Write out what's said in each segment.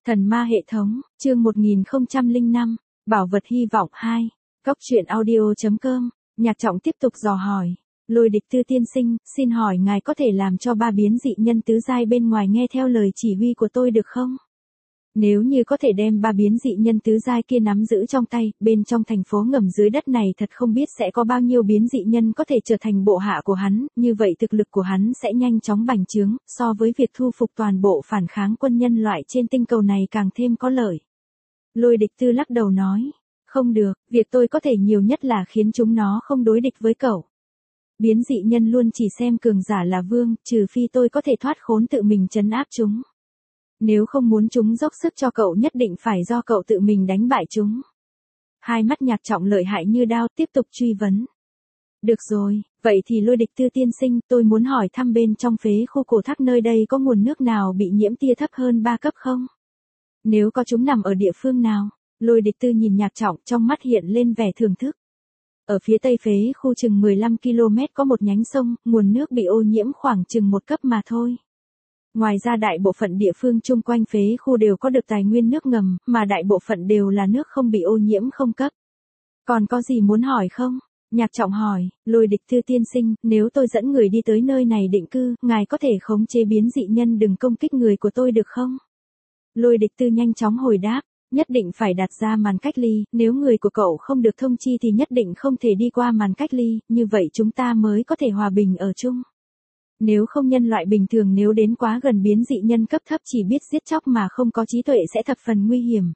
Thần ma hệ thống, chương 1005, Bảo vật hy vọng 2, Góc truyện audio.com, Nhạc Trọng tiếp tục dò hỏi. Lôi Địch Tư tiên sinh, xin hỏi ngài có thể làm cho ba biến dị nhân tứ giai bên ngoài nghe theo lời chỉ huy của tôi được không? Nếu như có thể đem ba biến dị nhân tứ giai kia nắm giữ trong tay, bên trong thành phố ngầm dưới đất này thật không biết sẽ có bao nhiêu biến dị nhân có thể trở thành bộ hạ của hắn, như vậy thực lực của hắn sẽ nhanh chóng bành trướng, so với việc thu phục toàn bộ phản kháng quân nhân loại trên tinh cầu này càng thêm có lợi. Lôi Địch Tư lắc đầu nói, không được, việc tôi có thể nhiều nhất là khiến chúng nó không đối địch với cậu. Biến dị nhân luôn chỉ xem cường giả là vương, trừ phi tôi có thể thoát khốn tự mình trấn áp chúng. Nếu không muốn chúng dốc sức cho cậu nhất định phải do cậu tự mình đánh bại chúng. Hai mắt Nhạc Trọng lợi hại như đao tiếp tục truy vấn. Được rồi, vậy thì Lôi Địch Tư tiên sinh, tôi muốn hỏi thăm bên trong phế khu cổ tháp nơi đây có nguồn nước nào bị nhiễm tia thấp hơn 3 cấp không? Nếu có chúng nằm ở địa phương nào? Lôi Địch Tư nhìn Nhạc Trọng trong mắt hiện lên vẻ thưởng thức. Ở phía tây phế khu chừng 15 km có một nhánh sông, nguồn nước bị ô nhiễm khoảng chừng 1 cấp mà thôi. Ngoài ra đại bộ phận địa phương chung quanh phế khu đều có được tài nguyên nước ngầm, mà đại bộ phận đều là nước không bị ô nhiễm không cấp. Còn có gì muốn hỏi không? Nhạc Trọng hỏi, Lôi Địch Tư tiên sinh, nếu tôi dẫn người đi tới nơi này định cư, ngài có thể khống chế biến dị nhân đừng công kích người của tôi được không? Lôi Địch Tư nhanh chóng hồi đáp, nhất định phải đặt ra màn cách ly, nếu người của cậu không được thông chi thì nhất định không thể đi qua màn cách ly, như vậy chúng ta mới có thể hòa bình ở chung. Nếu không nhân loại bình thường nếu đến quá gần biến dị nhân cấp thấp chỉ biết giết chóc mà không có trí tuệ sẽ thập phần nguy hiểm.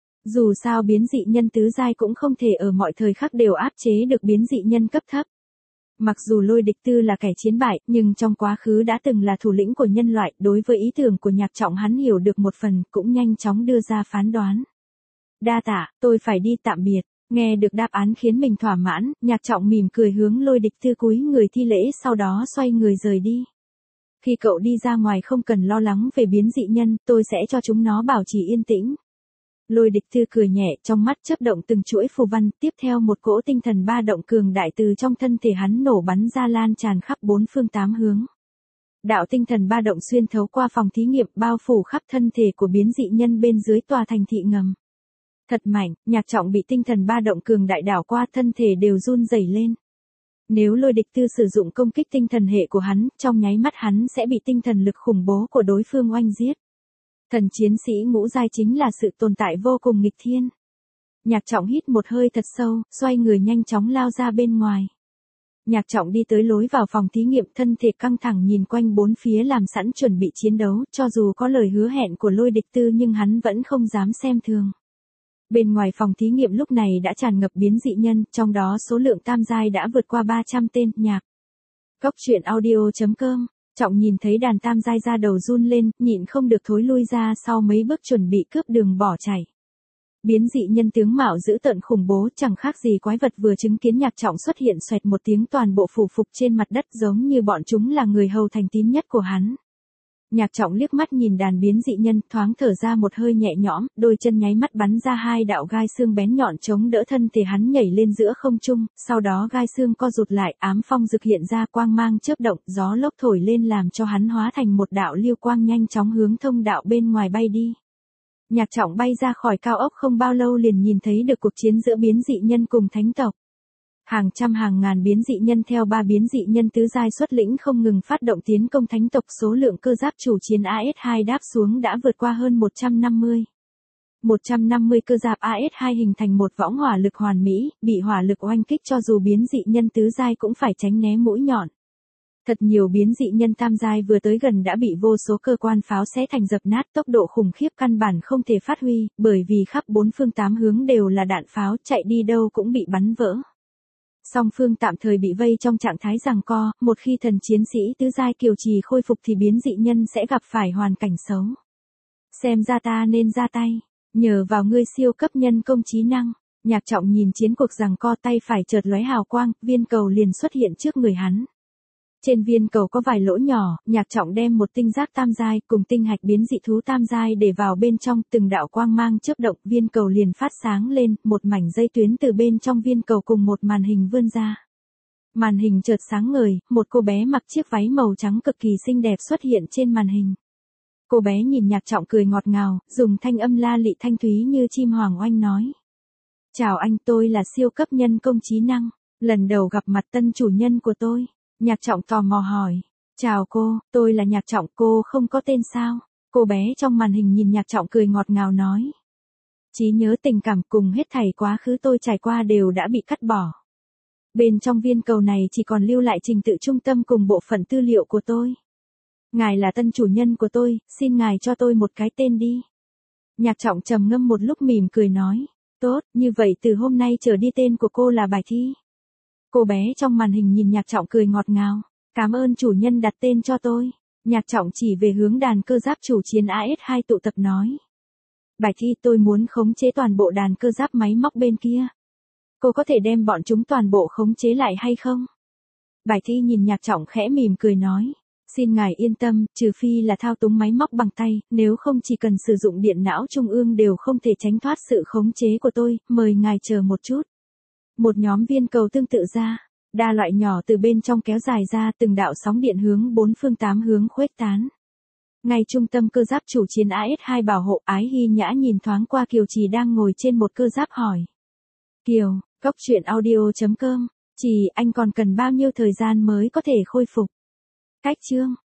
Dù sao biến dị nhân tứ giai cũng không thể ở mọi thời khắc đều áp chế được biến dị nhân cấp thấp. Mặc dù Lôi Địch Tư là kẻ chiến bại, nhưng trong quá khứ đã từng là thủ lĩnh của nhân loại, đối với ý tưởng của Nhạc Trọng hắn hiểu được một phần, cũng nhanh chóng đưa ra phán đoán. Đa tạ, tôi phải đi tạm biệt. Nghe được đáp án khiến mình thỏa mãn, Nhạc Trọng mỉm cười hướng Lôi Địch Tư cúi người thi lễ sau đó xoay người rời đi. Khi cậu đi ra ngoài không cần lo lắng về biến dị nhân, tôi sẽ cho chúng nó bảo trì yên tĩnh. Lôi Địch Tư cười nhẹ, trong mắt chớp động từng chuỗi phù văn, tiếp theo một cỗ tinh thần ba động cường đại từ trong thân thể hắn nổ bắn ra lan tràn khắp 4 phương 8 hướng. Đạo tinh thần ba động xuyên thấu qua phòng thí nghiệm bao phủ khắp thân thể của biến dị nhân bên dưới tòa thành thị ngầm. Thật mạnh, Nhạc Trọng bị tinh thần ba động cường đại đảo qua thân thể đều run rẩy lên. Nếu Lôi Địch Tư sử dụng công kích tinh thần hệ của hắn, trong nháy mắt hắn sẽ bị tinh thần lực khủng bố của đối phương oanh giết. Thần chiến sĩ ngũ giai chính là sự tồn tại vô cùng nghịch thiên. Nhạc Trọng hít một hơi thật sâu, xoay người nhanh chóng lao ra bên ngoài. Nhạc Trọng đi tới lối vào phòng thí nghiệm, thân thể căng thẳng nhìn quanh bốn phía làm sẵn chuẩn bị chiến đấu, cho dù có lời hứa hẹn của Lôi Địch Tư nhưng hắn vẫn không dám xem thường. Bên ngoài phòng thí nghiệm lúc này đã tràn ngập biến dị nhân, trong đó số lượng tam giai đã vượt qua 300 tên. Nhạc. Góc truyện audio.com, Trọng nhìn thấy đàn tam giai ra đầu run lên, nhịn không được thối lui ra sau mấy bước chuẩn bị cướp đường bỏ chạy. Biến dị nhân tướng mạo dữ tợn khủng bố chẳng khác gì quái vật vừa chứng kiến Nhạc Trọng xuất hiện xoẹt một tiếng toàn bộ phủ phục trên mặt đất giống như bọn chúng là người hầu thành tín nhất của hắn. Nhạc Trọng liếc mắt nhìn đàn biến dị nhân thoáng thở ra một hơi nhẹ nhõm, đôi chân nháy mắt bắn ra 2 đạo gai xương bén nhọn chống đỡ thân thể hắn nhảy lên giữa không trung, sau đó gai xương co rụt lại ám phong rực hiện ra quang mang chớp động, gió lốc thổi lên làm cho hắn hóa thành một đạo lưu quang nhanh chóng hướng thông đạo bên ngoài bay đi. Nhạc Trọng bay ra khỏi cao ốc không bao lâu liền nhìn thấy được cuộc chiến giữa biến dị nhân cùng thánh tộc. Hàng trăm hàng ngàn biến dị nhân theo ba biến dị nhân tứ giai xuất lĩnh không ngừng phát động tiến công thánh tộc, số lượng cơ giáp chủ chiến AS2 đáp xuống đã vượt qua hơn 150. 150 cơ giáp AS2 hình thành một võng hỏa lực hoàn mỹ, bị hỏa lực oanh kích cho dù biến dị nhân tứ giai cũng phải tránh né mũi nhọn. Thật nhiều biến dị nhân tam giai vừa tới gần đã bị vô số cơ quan pháo xé thành dập nát, tốc độ khủng khiếp căn bản không thể phát huy, bởi vì khắp 4 phương 8 hướng đều là đạn pháo, chạy đi đâu cũng bị bắn vỡ. Song phương tạm thời bị vây trong trạng thái giằng co, một khi thần chiến sĩ tứ giai kiều trì khôi phục thì biến dị nhân sẽ gặp phải hoàn cảnh xấu. Xem ra ta nên ra tay, nhờ vào ngươi siêu cấp nhân công trí năng. Nhạc Trọng nhìn chiến cuộc giằng co, tay phải chợt lóe hào quang, viên cầu liền xuất hiện trước người hắn. Trên viên cầu có vài lỗ nhỏ, Nhạc Trọng đem một tinh giác tam giai cùng tinh hạch biến dị thú tam giai để vào bên trong, từng đạo quang mang chớp động, viên cầu liền phát sáng lên, một mảnh dây tuyến từ bên trong viên cầu cùng một màn hình vươn ra. Màn hình chợt sáng ngời, một cô bé mặc chiếc váy màu trắng cực kỳ xinh đẹp xuất hiện trên màn hình. Cô bé nhìn Nhạc Trọng cười ngọt ngào, dùng thanh âm la lị thanh thúy như chim hoàng oanh nói. Chào anh, tôi là siêu cấp nhân công trí năng, lần đầu gặp mặt tân chủ nhân của tôi. Nhạc Trọng tò mò hỏi. Chào cô, tôi là Nhạc Trọng, cô không có tên sao? Cô bé trong màn hình nhìn Nhạc Trọng cười ngọt ngào nói. Trí nhớ tình cảm cùng hết thảy quá khứ tôi trải qua đều đã bị cắt bỏ. Bên trong viên cầu này chỉ còn lưu lại trình tự trung tâm cùng bộ phận tư liệu của tôi. Ngài là tân chủ nhân của tôi, xin ngài cho tôi một cái tên đi. Nhạc Trọng trầm ngâm một lúc mỉm cười nói. Tốt, như vậy từ hôm nay trở đi tên của cô là Bài Thi. Cô bé trong màn hình nhìn Nhạc Trọng cười ngọt ngào. Cảm ơn chủ nhân đặt tên cho tôi. Nhạc Trọng chỉ về hướng đàn cơ giáp chủ chiến AS2 tụ tập nói. Bài Thi, tôi muốn khống chế toàn bộ đàn cơ giáp máy móc bên kia. Cô có thể đem bọn chúng toàn bộ khống chế lại hay không? Bài Thi nhìn Nhạc Trọng khẽ mỉm cười nói. Xin ngài yên tâm, trừ phi là thao túng máy móc bằng tay, nếu không chỉ cần sử dụng điện não trung ương đều không thể tránh thoát sự khống chế của tôi, mời ngài chờ một chút. Một nhóm viên cầu tương tự ra, đa loại nhỏ từ bên trong kéo dài ra, từng đạo sóng điện hướng bốn phương tám hướng khuếch tán. Ngay trung tâm cơ giáp chủ chiến AS2 bảo hộ, Ái Hy Nhã nhìn thoáng qua Kiều Trì đang ngồi trên một cơ giáp hỏi. Kiều, coctruyện.audio.com, Trì, anh còn cần bao nhiêu thời gian mới có thể khôi phục? Cách chương